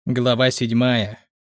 Глава 7.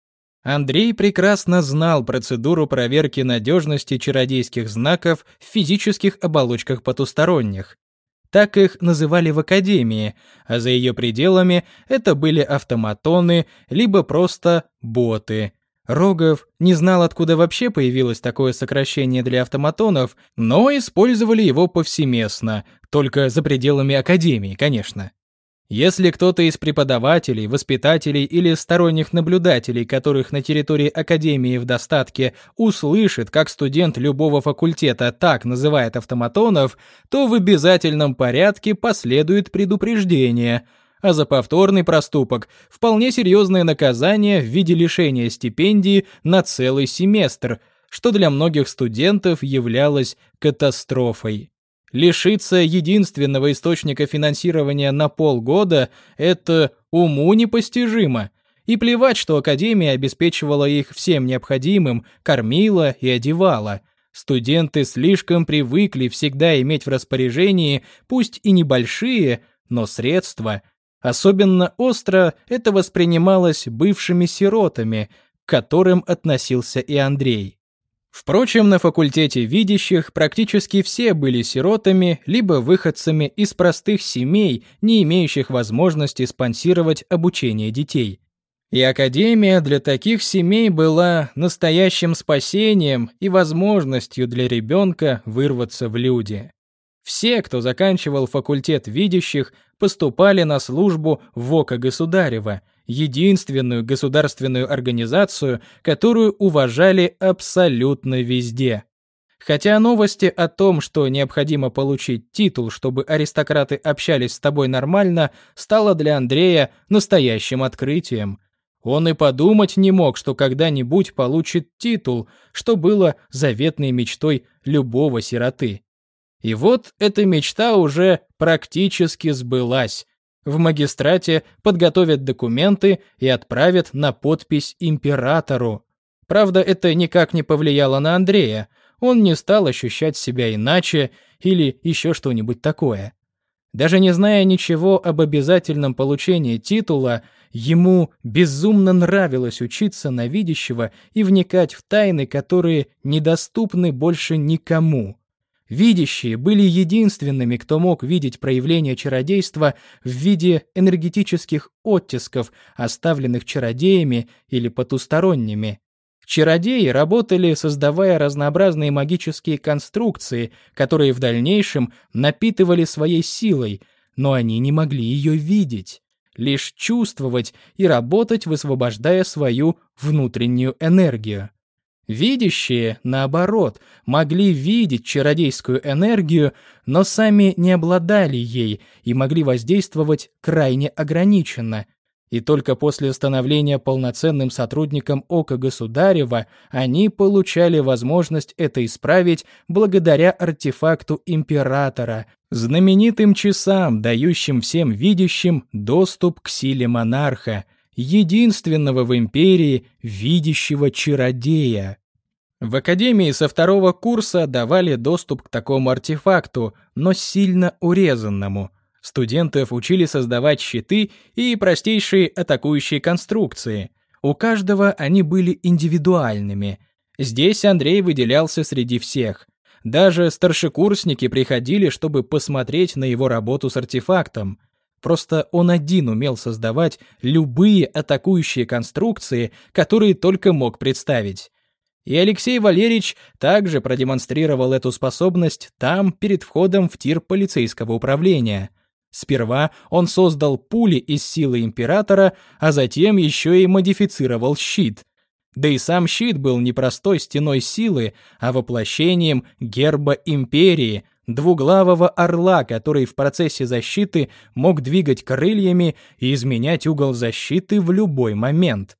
Андрей прекрасно знал процедуру проверки надежности чародейских знаков в физических оболочках потусторонних. Так их называли в академии, а за ее пределами это были автоматоны, либо просто боты. Рогов не знал, откуда вообще появилось такое сокращение для автоматонов, но использовали его повсеместно, только за пределами академии, конечно. Если кто-то из преподавателей, воспитателей или сторонних наблюдателей, которых на территории академии в достатке, услышит, как студент любого факультета так называет автоматонов, то в обязательном порядке последует предупреждение, а за повторный проступок вполне серьезное наказание в виде лишения стипендии на целый семестр, что для многих студентов являлось катастрофой. Лишиться единственного источника финансирования на полгода – это уму непостижимо. И плевать, что академия обеспечивала их всем необходимым, кормила и одевала. Студенты слишком привыкли всегда иметь в распоряжении, пусть и небольшие, но средства. Особенно остро это воспринималось бывшими сиротами, к которым относился и Андрей. Впрочем, на факультете видящих практически все были сиротами, либо выходцами из простых семей, не имеющих возможности спонсировать обучение детей. И академия для таких семей была настоящим спасением и возможностью для ребенка вырваться в люди. Все, кто заканчивал факультет видящих, поступали на службу в ОКО Государева, единственную государственную организацию, которую уважали абсолютно везде. Хотя новости о том, что необходимо получить титул, чтобы аристократы общались с тобой нормально, стало для Андрея настоящим открытием. Он и подумать не мог, что когда-нибудь получит титул, что было заветной мечтой любого сироты. И вот эта мечта уже практически сбылась. В магистрате подготовят документы и отправят на подпись императору. Правда, это никак не повлияло на Андрея. Он не стал ощущать себя иначе или еще что-нибудь такое. Даже не зная ничего об обязательном получении титула, ему безумно нравилось учиться на видящего и вникать в тайны, которые недоступны больше никому. Видящие были единственными, кто мог видеть проявление чародейства в виде энергетических оттисков, оставленных чародеями или потусторонними. Чародеи работали, создавая разнообразные магические конструкции, которые в дальнейшем напитывали своей силой, но они не могли ее видеть, лишь чувствовать и работать, высвобождая свою внутреннюю энергию. Видящие, наоборот, могли видеть чародейскую энергию, но сами не обладали ей и могли воздействовать крайне ограниченно. И только после становления полноценным сотрудником ОКО Государева они получали возможность это исправить благодаря артефакту императора, знаменитым часам, дающим всем видящим доступ к силе монарха, единственного в империи видящего чародея. В академии со второго курса давали доступ к такому артефакту, но сильно урезанному. Студентов учили создавать щиты и простейшие атакующие конструкции. У каждого они были индивидуальными. Здесь Андрей выделялся среди всех. Даже старшекурсники приходили, чтобы посмотреть на его работу с артефактом. Просто он один умел создавать любые атакующие конструкции, которые только мог представить. И Алексей Валерьевич также продемонстрировал эту способность там, перед входом в тир полицейского управления. Сперва он создал пули из силы императора, а затем еще и модифицировал щит. Да и сам щит был не простой стеной силы, а воплощением герба империи, двуглавого орла, который в процессе защиты мог двигать крыльями и изменять угол защиты в любой момент.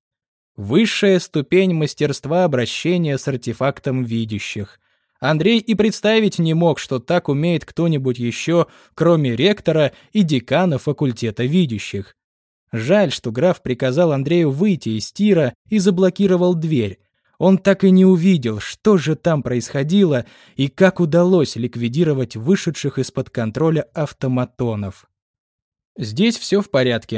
Высшая ступень мастерства обращения с артефактом видящих. Андрей и представить не мог, что так умеет кто-нибудь еще, кроме ректора и декана факультета видящих. Жаль, что граф приказал Андрею выйти из тира и заблокировал дверь. Он так и не увидел, что же там происходило и как удалось ликвидировать вышедших из-под контроля автоматонов. «Здесь все в порядке», —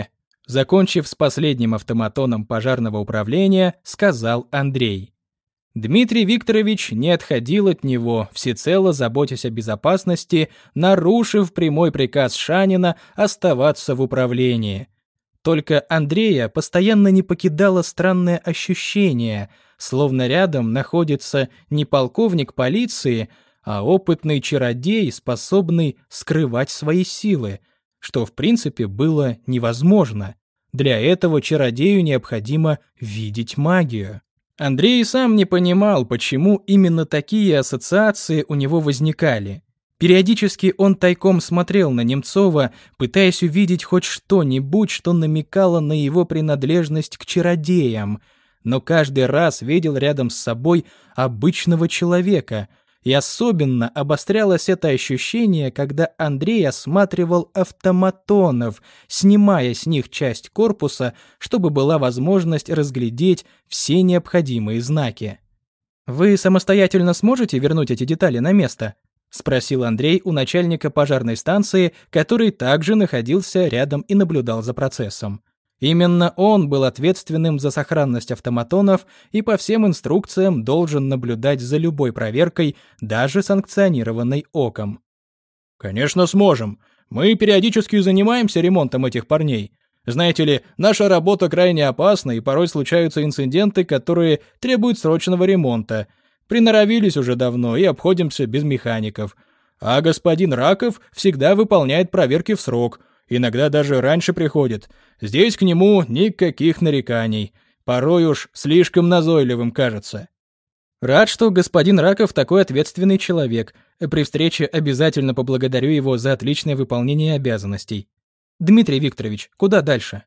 Закончив с последним автоматоном пожарного управления, сказал Андрей. Дмитрий Викторович не отходил от него, всецело заботясь о безопасности, нарушив прямой приказ Шанина оставаться в управлении. Только Андрея постоянно не покидало странное ощущение, словно рядом находится не полковник полиции, а опытный чародей, способный скрывать свои силы, что в принципе было невозможно. Для этого чародею необходимо видеть магию. Андрей сам не понимал, почему именно такие ассоциации у него возникали. Периодически он тайком смотрел на Немцова, пытаясь увидеть хоть что-нибудь, что намекало на его принадлежность к чародеям, но каждый раз видел рядом с собой обычного человека, и особенно обострялось это ощущение, когда Андрей осматривал автоматонов, снимая с них часть корпуса, чтобы была возможность разглядеть все необходимые знаки. «Вы самостоятельно сможете вернуть эти детали на место?» — спросил Андрей у начальника пожарной станции, который также находился рядом и наблюдал за процессом. Именно он был ответственным за сохранность автоматонов и по всем инструкциям должен наблюдать за любой проверкой, даже санкционированной ОКом. «Конечно, сможем. Мы периодически занимаемся ремонтом этих парней. Знаете ли, наша работа крайне опасна, и порой случаются инциденты, которые требуют срочного ремонта. Приноровились уже давно и обходимся без механиков. А господин Раков всегда выполняет проверки в срок. Иногда даже раньше приходит. Здесь к нему никаких нареканий. Порой уж слишком назойливым кажется». «Рад, что господин Раков такой ответственный человек. При встрече обязательно поблагодарю его за отличное выполнение обязанностей. Дмитрий Викторович, куда дальше?»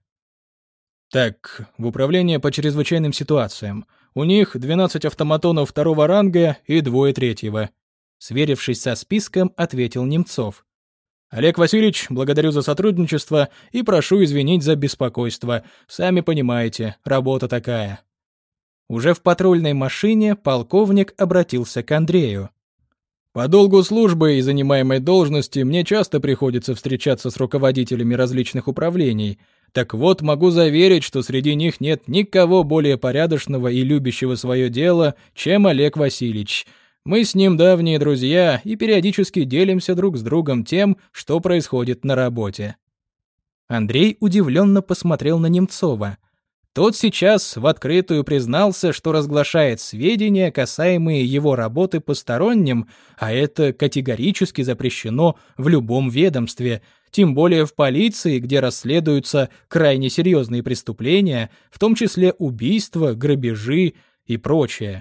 «Так, в управление по чрезвычайным ситуациям. У них 12 автоматонов второго ранга и 2 третьего». Сверившись со списком, ответил Немцов. «Олег Васильевич, благодарю за сотрудничество и прошу извинить за беспокойство. Сами понимаете, работа такая». Уже в патрульной машине полковник обратился к Андрею. «По долгу службы и занимаемой должности мне часто приходится встречаться с руководителями различных управлений. Так вот, могу заверить, что среди них нет никого более порядочного и любящего свое дело, чем Олег Васильевич. Мы с ним давние друзья и периодически делимся друг с другом тем, что происходит на работе». Андрей удивленно посмотрел на Немцова. Тот сейчас в открытую признался, что разглашает сведения, касаемые его работы посторонним, а это категорически запрещено в любом ведомстве, тем более в полиции, где расследуются крайне серьезные преступления, в том числе убийства, грабежи и прочее.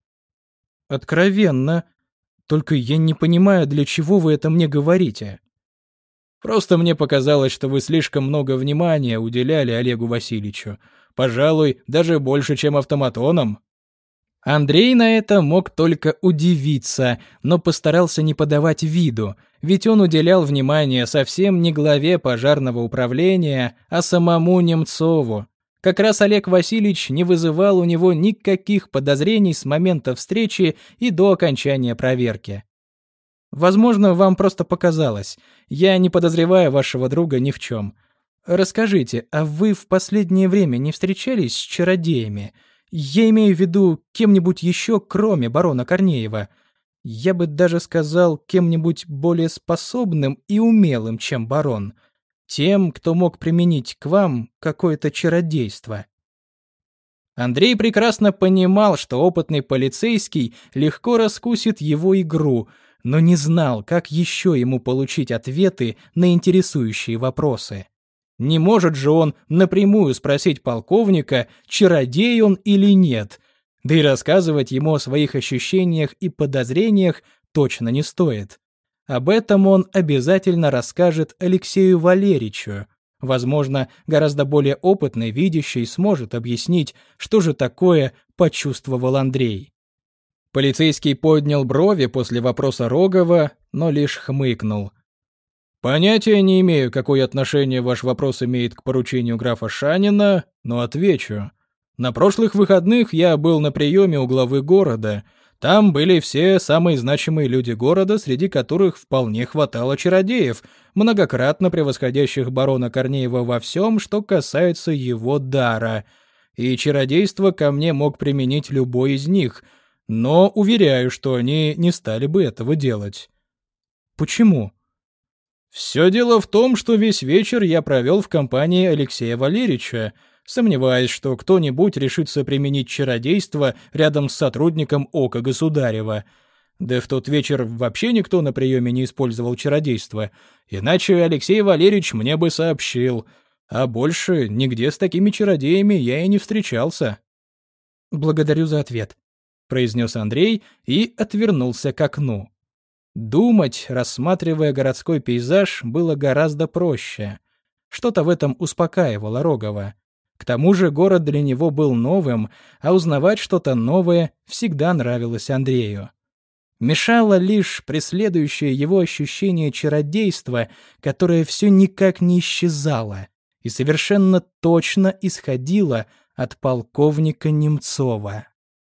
«Откровенно. Только я не понимаю, для чего вы это мне говорите». «Просто мне показалось, что вы слишком много внимания уделяли Олегу Васильевичу. Пожалуй, даже больше, чем автоматонам». Андрей на это мог только удивиться, но постарался не подавать виду, ведь он уделял внимание совсем не главе пожарного управления, а самому Немцову. Как раз Олег Васильевич не вызывал у него никаких подозрений с момента встречи и до окончания проверки. «Возможно, вам просто показалось. Я не подозреваю вашего друга ни в чем. Расскажите, а вы в последнее время не встречались с чародеями? Я имею в виду кем-нибудь еще, кроме барона Корнеева. Я бы даже сказал, кем-нибудь более способным и умелым, чем барон. Тем, кто мог применить к вам какое-то чародейство». Андрей прекрасно понимал, что опытный полицейский легко раскусит его игру, но не знал, как еще ему получить ответы на интересующие вопросы. Не может же он напрямую спросить полковника, чародей он или нет, да и рассказывать ему о своих ощущениях и подозрениях точно не стоит. Об этом он обязательно расскажет Алексею Валерьевичу. Возможно, гораздо более опытный видящий сможет объяснить, что же такое почувствовал Андрей. Полицейский поднял брови после вопроса Рогова, но лишь хмыкнул. «Понятия не имею, какое отношение ваш вопрос имеет к поручению графа Шанина, но отвечу. На прошлых выходных я был на приеме у главы города. Там были все самые значимые люди города, среди которых вполне хватало чародеев, многократно превосходящих барона Корнеева во всем, что касается его дара. И чародейство ко мне мог применить любой из них, но уверяю, что они не стали бы этого делать. Почему? Все дело в том, что весь вечер я провел в компании Алексея Валерьевича, сомневаясь, что кто-нибудь решится применить чародейство рядом с сотрудником Ока Государева. Да в тот вечер вообще никто на приеме не использовал чародейство, иначе Алексей Валерьевич мне бы сообщил, а больше нигде с такими чародеями я и не встречался. «Благодарю за ответ», — произнес Андрей и отвернулся к окну. Думать, рассматривая городской пейзаж, было гораздо проще. Что-то в этом успокаивало Рогова. К тому же город для него был новым, а узнавать что-то новое всегда нравилось Андрею. Мешало лишь преследующее его ощущение чародейства, которое все никак не исчезало и совершенно точно исходило от полковника Немцова.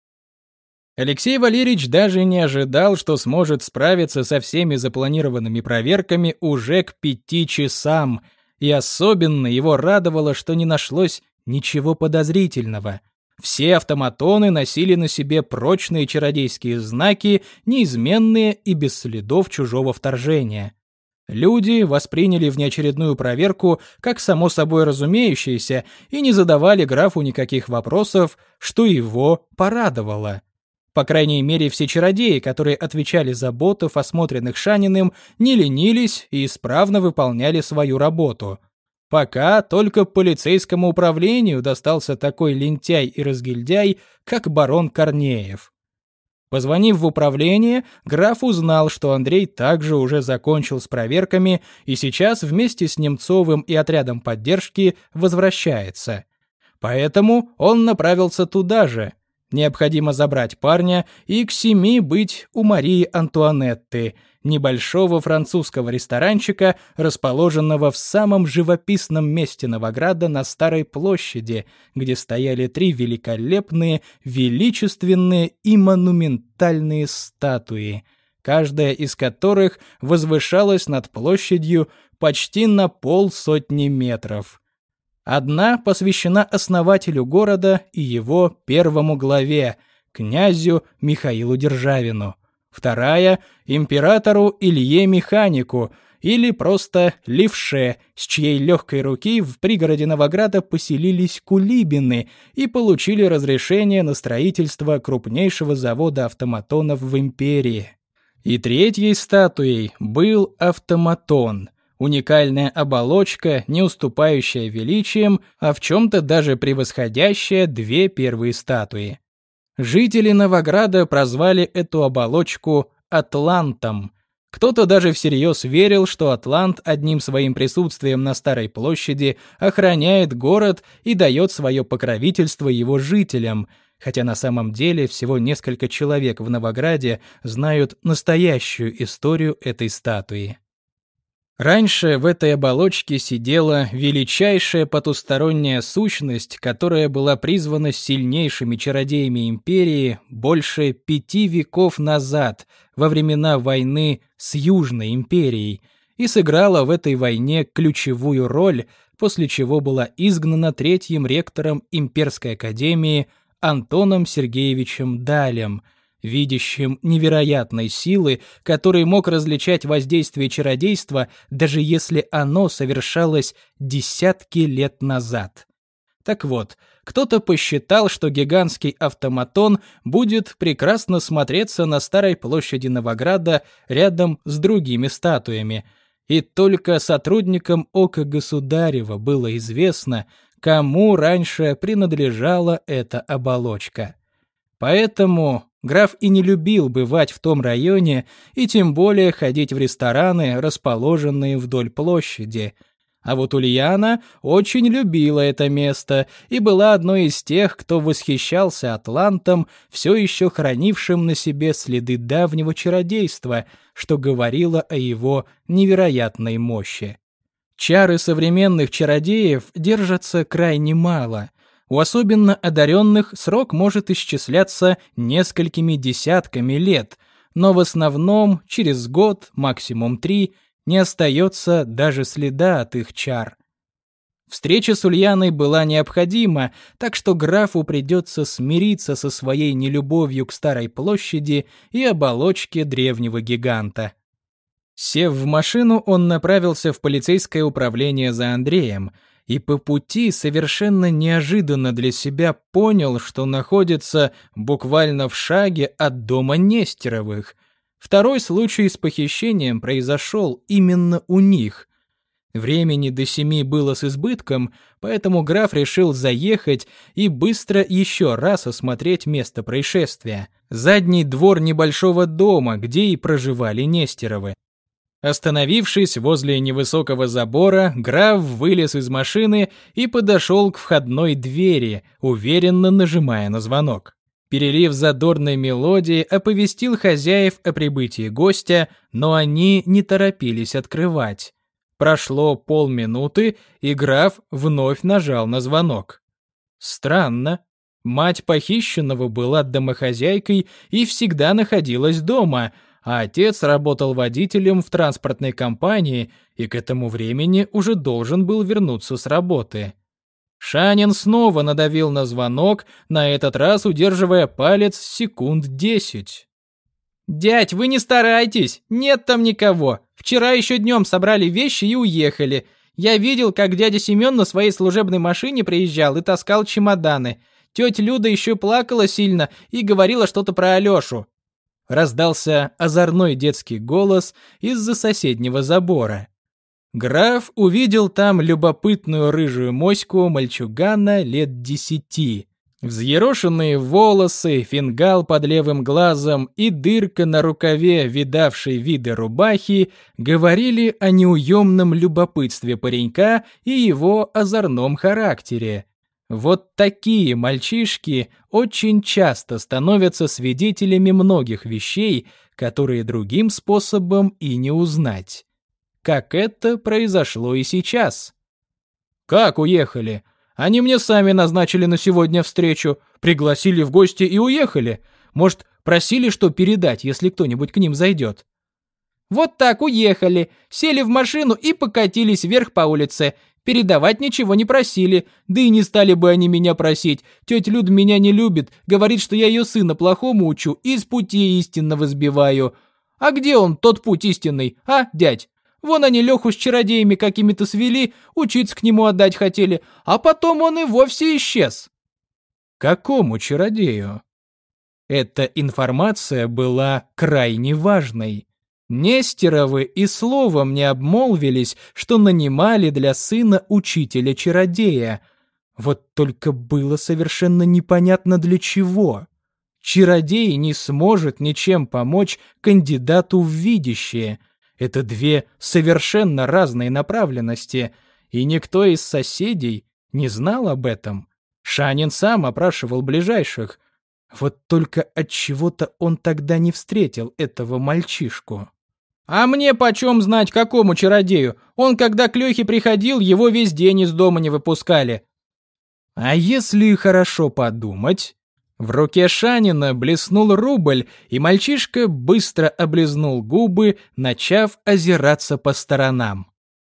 Алексей Валерьевич даже не ожидал, что сможет справиться со всеми запланированными проверками уже к 5 часам, и особенно его радовало, что не нашлось ничего подозрительного. Все автоматоны носили на себе прочные чародейские знаки, неизменные и без следов чужого вторжения. Люди восприняли внеочередную проверку как само собой разумеющееся и не задавали графу никаких вопросов, что его порадовало. По крайней мере, все чародеи, которые отвечали за ботов, осмотренных Шаниным, не ленились и исправно выполняли свою работу. Пока только полицейскому управлению достался такой лентяй и разгильдяй, как барон Корнеев. Позвонив в управление, граф узнал, что Андрей также уже закончил с проверками и сейчас вместе с Немцовым и отрядом поддержки возвращается. Поэтому он направился туда же. Необходимо забрать парня и к 7 быть у Марии Антуанетты, небольшого французского ресторанчика, расположенного в самом живописном месте Новограда на Старой площади, где стояли 3 великолепные, величественные и монументальные статуи, каждая из которых возвышалась над площадью почти на 50 метров. Одна посвящена основателю города и его первому главе, князю Михаилу Державину. Вторая – императору Илье Механику, или просто Левше, с чьей легкой руки в пригороде Новограда поселились кулибины и получили разрешение на строительство крупнейшего завода автоматонов в империи. И третьей статуей был автоматон – уникальная оболочка, не уступающая величием, а в чем-то даже превосходящая 2 первые статуи. Жители Новограда прозвали эту оболочку «Атлантом». Кто-то даже всерьез верил, что Атлант одним своим присутствием на Старой площади охраняет город и дает свое покровительство его жителям, хотя на самом деле всего несколько человек в Новограде знают настоящую историю этой статуи. Раньше в этой оболочке сидела величайшая потусторонняя сущность, которая была призвана сильнейшими чародеями империи больше 5 веков назад, во времена войны с Южной империей, и сыграла в этой войне ключевую роль, после чего была изгнана 3-м ректором Имперской академии Антоном Сергеевичем Далем, видящим невероятной силы, который мог различать воздействие чародейства, даже если оно совершалось десятки лет назад. Так вот, кто-то посчитал, что гигантский автоматон будет прекрасно смотреться на Старой площади Новограда рядом с другими статуями, и только сотрудникам Ока Государева было известно, кому раньше принадлежала эта оболочка. Поэтому граф и не любил бывать в том районе и тем более ходить в рестораны, расположенные вдоль площади. А вот Ульяна очень любила это место и была одной из тех, кто восхищался Атлантом, все еще хранившим на себе следы давнего чародейства, что говорило о его невероятной мощи. Чары современных чародеев держатся крайне мало. У особенно одаренных срок может исчисляться несколькими десятками лет, но в основном через год, максимум 3, не остается даже следа от их чар. Встреча с Ульяной была необходима, так что графу придется смириться со своей нелюбовью к Старой площади и оболочке древнего гиганта. Сев в машину, он направился в полицейское управление за Андреем и по пути совершенно неожиданно для себя понял, что находится буквально в шаге от дома Нестеровых. Второй случай с похищением произошел именно у них. Времени до 7 было с избытком, поэтому граф решил заехать и быстро еще раз осмотреть место происшествия. Задний двор небольшого дома, где и проживали Нестеровы. Остановившись возле невысокого забора, граф вылез из машины и подошел к входной двери, уверенно нажимая на звонок. Перелив задорной мелодии оповестил хозяев о прибытии гостя, но они не торопились открывать. Прошло полминуты, и граф вновь нажал на звонок. Странно. Мать похищенного была домохозяйкой и всегда находилась дома, а отец работал водителем в транспортной компании и к этому времени уже должен был вернуться с работы. Шанин снова надавил на звонок, на этот раз удерживая палец секунд 10. «Дядь, вы не старайтесь, нет там никого. Вчера еще днем собрали вещи и уехали. Я видел, как дядя Семен на своей служебной машине приезжал и таскал чемоданы. Тетя Люда еще плакала сильно и говорила что-то про Алешу». Раздался озорной детский голос из-за соседнего забора. Граф увидел там любопытную рыжую моську мальчугана лет 10. Взъерошенные волосы, фингал под левым глазом и дырка на рукаве видавшей виды рубахи говорили о неуемном любопытстве паренька и его озорном характере. Вот такие мальчишки очень часто становятся свидетелями многих вещей, которые другим способом и не узнать. Как это произошло и сейчас. «Как уехали? Они мне сами назначили на сегодня встречу, пригласили в гости и уехали. Может, просили что передать, если кто-нибудь к ним зайдет?» «Вот так уехали, сели в машину и покатились вверх по улице. Передавать ничего не просили, да и не стали бы они меня просить. Тетя Люда меня не любит, говорит, что я ее сына плохому учу и с пути истинного сбиваю. А где он, тот путь истинный, а, дядь? Вон они Леху с чародеями какими-то свели, учиться к нему отдать хотели, а потом он и вовсе исчез». «Какому чародею?» Эта информация была крайне важной. Нестеровы и словом не обмолвились, что нанимали для сына учителя-чародея. Вот только было совершенно непонятно для чего. Чародей не сможет ничем помочь кандидату в видящее. Это две совершенно разные направленности, и никто из соседей не знал об этом. Шанин сам опрашивал ближайших. Вот только отчего-то он тогда не встретил этого мальчишку. «А мне почем знать, какому чародею? Он, когда к Лехе приходил, его весь день из дома не выпускали». А если хорошо подумать? В руке Шанина блеснул рубль, и мальчишка быстро облизнул губы, начав озираться по сторонам.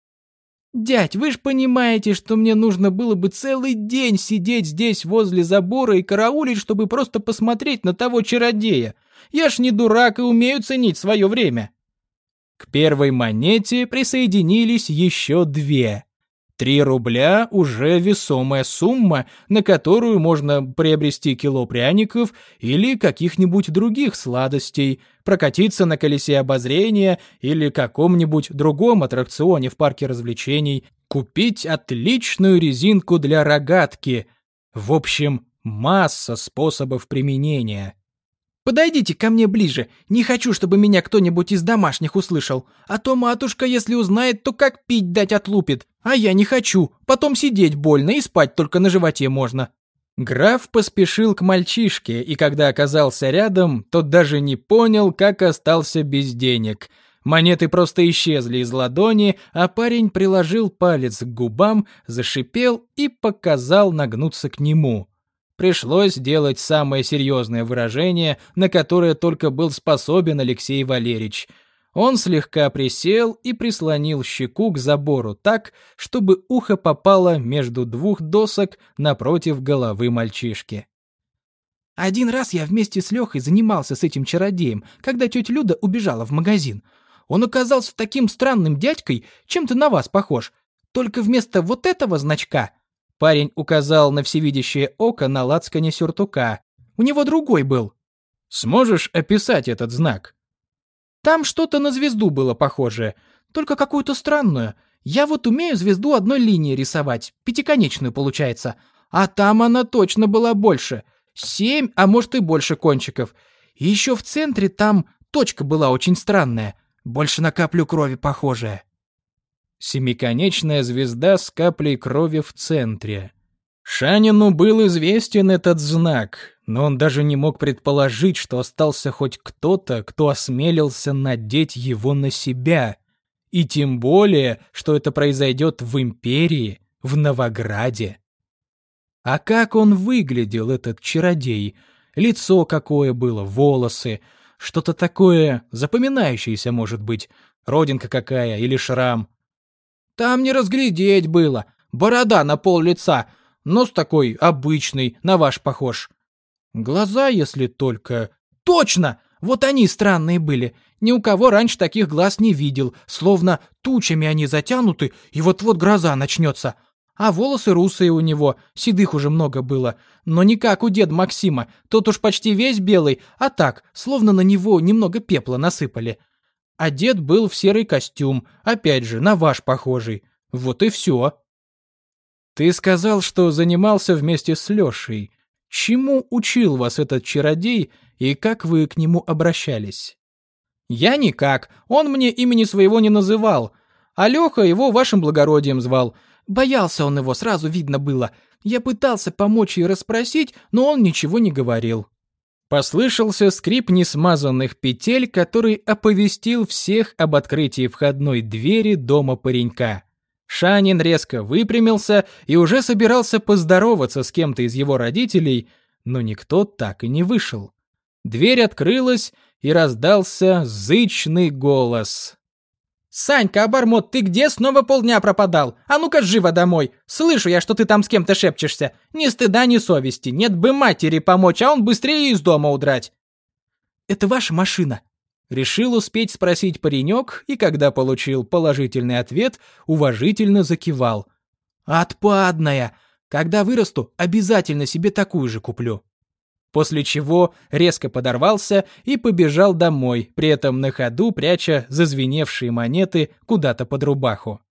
«Дядь, вы ж понимаете, что мне нужно было бы целый день сидеть здесь возле забора и караулить, чтобы просто посмотреть на того чародея. Я ж не дурак и умею ценить свое время». К первой монете присоединились еще 2. 3 рубля – уже весомая сумма, на которую можно приобрести кило пряников или каких-нибудь других сладостей, прокатиться на колесе обозрения или каком-нибудь другом аттракционе в парке развлечений, купить отличную резинку для рогатки. В общем, масса способов применения. «Подойдите ко мне ближе, не хочу, чтобы меня кто-нибудь из домашних услышал, а то матушка, если узнает, то как пить дать отлупит, а я не хочу, потом сидеть больно и спать только на животе можно». Граф поспешил к мальчишке, и когда оказался рядом, тот даже не понял, как остался без денег. Монеты просто исчезли из ладони, а парень приложил палец к губам, зашипел и показал нагнуться к нему. Пришлось делать самое серьезное выражение, на которое только был способен Алексей Валерьевич. Он слегка присел и прислонил щеку к забору так, чтобы ухо попало между двух досок напротив головы мальчишки. «Один раз я вместе с Лехой занимался с этим чародеем, когда тетя Люда убежала в магазин. Он оказался таким странным дядькой, чем-то на вас похож. Только вместо вот этого значка...» Парень указал на всевидящее око на лацкане сюртука. «У него другой был». «Сможешь описать этот знак?» «Там что-то на звезду было похожее, только какую-то странную. Я вот умею звезду одной линии рисовать, пятиконечную получается. А там она точно была больше. 7, а может и больше кончиков. И еще в центре там точка была очень странная, больше на каплю крови похожая». Семиконечная звезда с каплей крови в центре. Шанину был известен этот знак, но он даже не мог предположить, что остался хоть кто-то, кто осмелился надеть его на себя. И тем более, что это произойдет в Империи, в Новограде. А как он выглядел, этот чародей? Лицо какое было, волосы, что-то такое запоминающееся, может быть, родинка какая или шрам. Там не разглядеть было, борода на пол лица, нос такой обычный, на ваш похож. Глаза, если только... Точно! Вот они странные были. Ни у кого раньше таких глаз не видел, словно тучами они затянуты, и вот-вот гроза начнется. А волосы русые у него, седых уже много было. Но не как у деда Максима, тот уж почти весь белый, а так, словно на него немного пепла насыпали. Одет был в серый костюм, опять же, на ваш похожий. Вот и все. Ты сказал, что занимался вместе с Лешей. Чему учил вас этот чародей и как вы к нему обращались? Я никак, он мне имени своего не называл. А Леха его вашим благородием звал. Боялся он его, сразу видно было. Я пытался помочь и расспросить, но он ничего не говорил. Послышался скрип несмазанных петель, который оповестил всех об открытии входной двери дома паренька. Шанин резко выпрямился и уже собирался поздороваться с кем-то из его родителей, но никто так и не вышел. Дверь открылась, и раздался зычный голос. «Санька, обормот, ты где снова полдня пропадал? А ну-ка живо домой! Слышу я, что ты там с кем-то шепчешься. Ни стыда, ни совести. Нет бы матери помочь, а он быстрее из дома удрать». «Это ваша машина?» Решил успеть спросить паренек, и когда получил положительный ответ, уважительно закивал. «Отпадная! Когда вырасту, обязательно себе такую же куплю». После чего резко подорвался и побежал домой, при этом на ходу пряча зазвеневшие монеты куда-то под рубаху.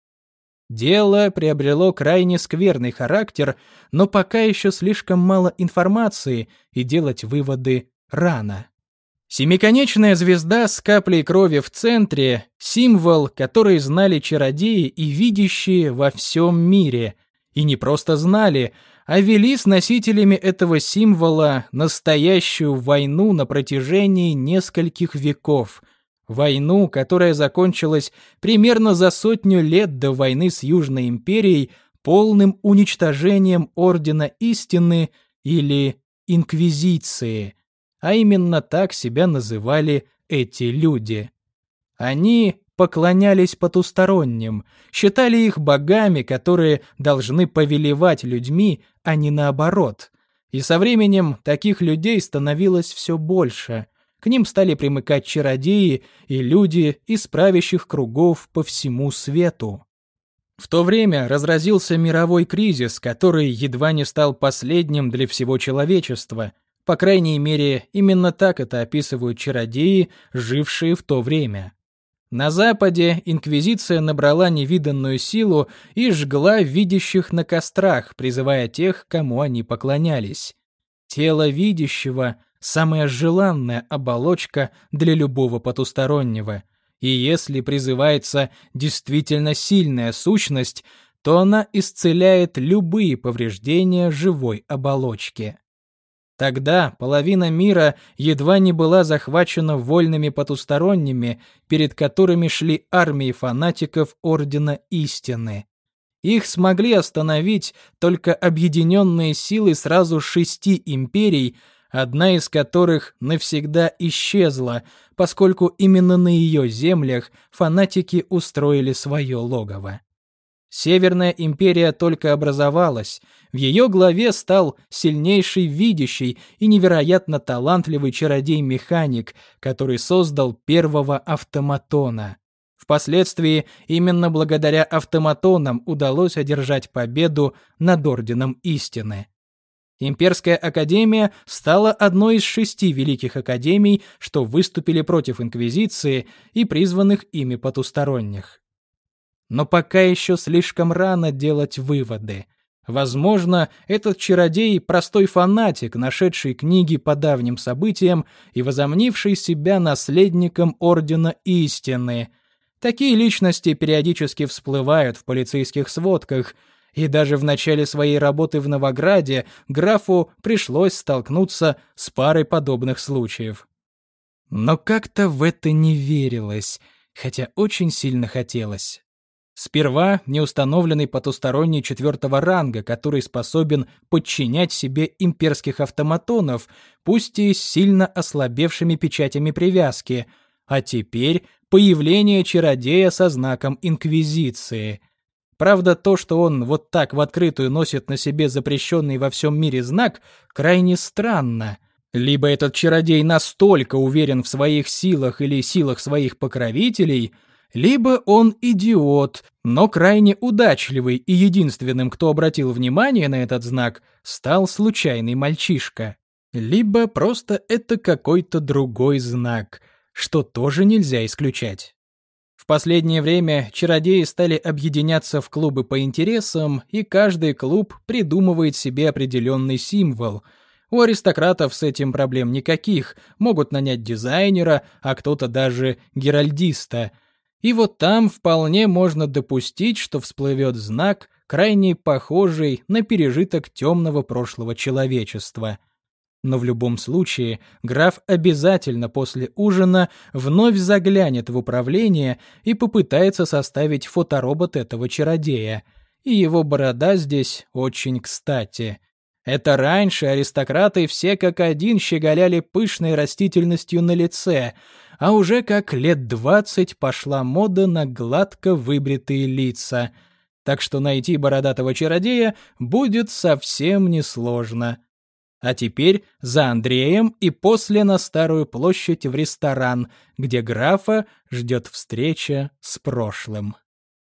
Дело приобрело крайне скверный характер, но пока еще слишком мало информации, и делать выводы рано. Семиконечная звезда с каплей крови в центре – символ, который знали чародеи и видящие во всем мире. И не просто знали, а вели с носителями этого символа настоящую войну на протяжении нескольких веков. Войну, которая закончилась примерно за 100 лет до войны с Южной империей полным уничтожением Ордена Истины или Инквизиции. А именно так себя называли эти люди. Они поклонялись потусторонним, считали их богами, которые должны повелевать людьми, а не наоборот. И со временем таких людей становилось все больше. К ним стали примыкать чародеи и люди из правящих кругов по всему свету. В то время разразился мировой кризис, который едва не стал последним для всего человечества. По крайней мере, именно так это описывают чародеи, жившие в то время. На Западе инквизиция набрала невиданную силу и жгла видящих на кострах, призывая тех, кому они поклонялись. Тело видящего – самая желанная оболочка для любого потустороннего, и если призывается действительно сильная сущность, то она исцеляет любые повреждения живой оболочки. Тогда половина мира едва не была захвачена вольными потусторонними, перед которыми шли армии фанатиков Ордена Истины. Их смогли остановить только объединенные силы сразу 6 империй, одна из которых навсегда исчезла, поскольку именно на ее землях фанатики устроили свое логово. Северная империя только образовалась, в ее главе стал сильнейший видящий и невероятно талантливый чародей-механик, который создал первого автоматона. Впоследствии именно благодаря автоматонам удалось одержать победу над Орденом Истины. Имперская академия стала одной из 6 великих академий, что выступили против Инквизиции и призванных ими потусторонних. Но пока еще слишком рано делать выводы. Возможно, этот чародей – простой фанатик, нашедший книги по давним событиям и возомнивший себя наследником Ордена Истины. Такие личности периодически всплывают в полицейских сводках, и даже в начале своей работы в Новограде графу пришлось столкнуться с парой подобных случаев. Но как-то в это не верилось, хотя очень сильно хотелось. Сперва неустановленный потусторонний 4-го ранга, который способен подчинять себе имперских автоматонов, пусть и с сильно ослабевшими печатями привязки, а теперь появление чародея со знаком Инквизиции. Правда, то, что он вот так в открытую носит на себе запрещенный во всем мире знак, крайне странно. Либо этот чародей настолько уверен в своих силах или силах своих покровителей, либо он идиот, но крайне удачливый, и единственным, кто обратил внимание на этот знак, стал случайный мальчишка. Либо просто это какой-то другой знак, что тоже нельзя исключать. В последнее время чародеи стали объединяться в клубы по интересам, и каждый клуб придумывает себе определенный символ. У аристократов с этим проблем никаких, могут нанять дизайнера, а кто-то даже геральдиста. И вот там вполне можно допустить, что всплывет знак, крайне похожий на пережиток темного прошлого человечества. Но в любом случае граф обязательно после ужина вновь заглянет в управление и попытается составить фоторобот этого чародея. И его борода здесь очень кстати. Это раньше аристократы все как один щеголяли пышной растительностью на лице, а уже как лет 20 пошла мода на гладко выбритые лица. Так что найти бородатого чародея будет совсем несложно. А теперь за Андреем и после на Старую площадь в ресторан, где графа ждет встреча с прошлым.